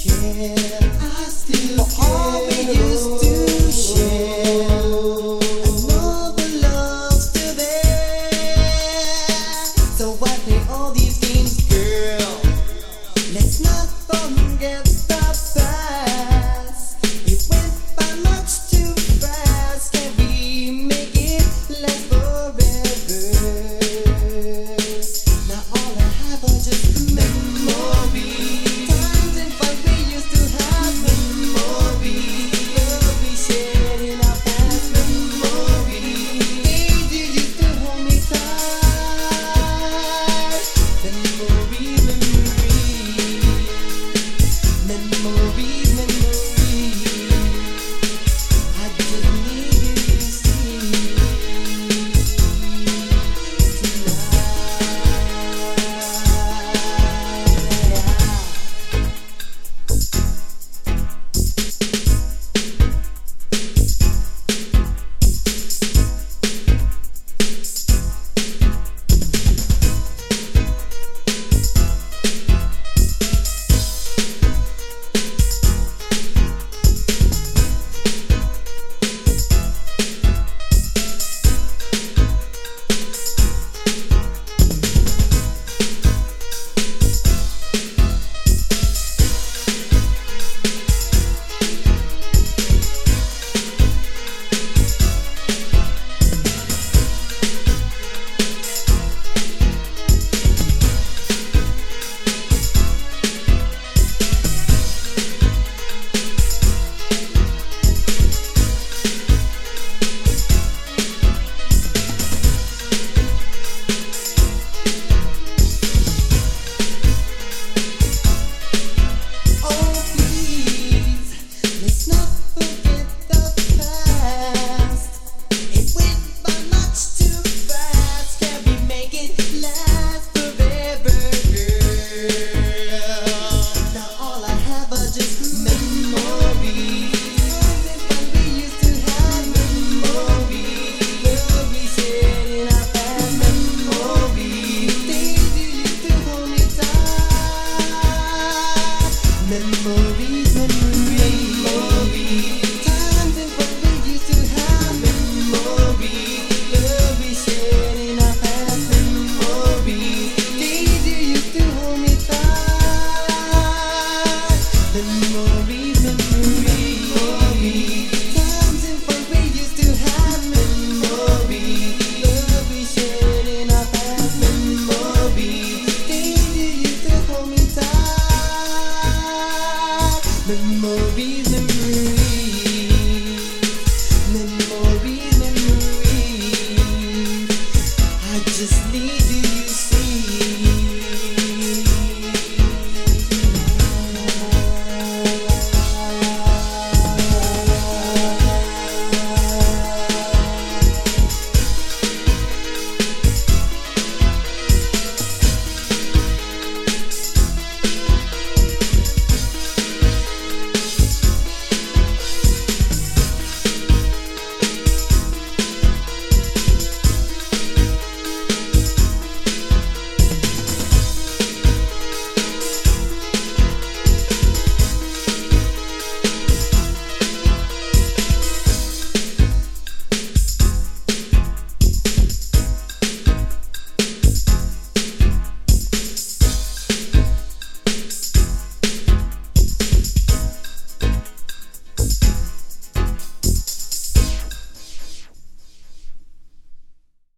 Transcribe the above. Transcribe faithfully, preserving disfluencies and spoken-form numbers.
care. I still for all we used to share. I know the love's still there. So why play all these games, girl? Let's not forget the past. It went by much too fast. Can we make it last forever? Now all I have are just memories. Times and fun we used to have. Memories. Love we shared in our past. Memories. Hey, you used to hold me tight. Memories, memories. Memories, memories. I just need you to see memories, memories. Times and fun we used to have. Memories. Love we shared in our past. Memories. Days you used to hold me tight. Memories, memories. Times and fun we used to have. Memories. Love we shared in our past. Memories. Days you used to hold me tight. Memories, memories.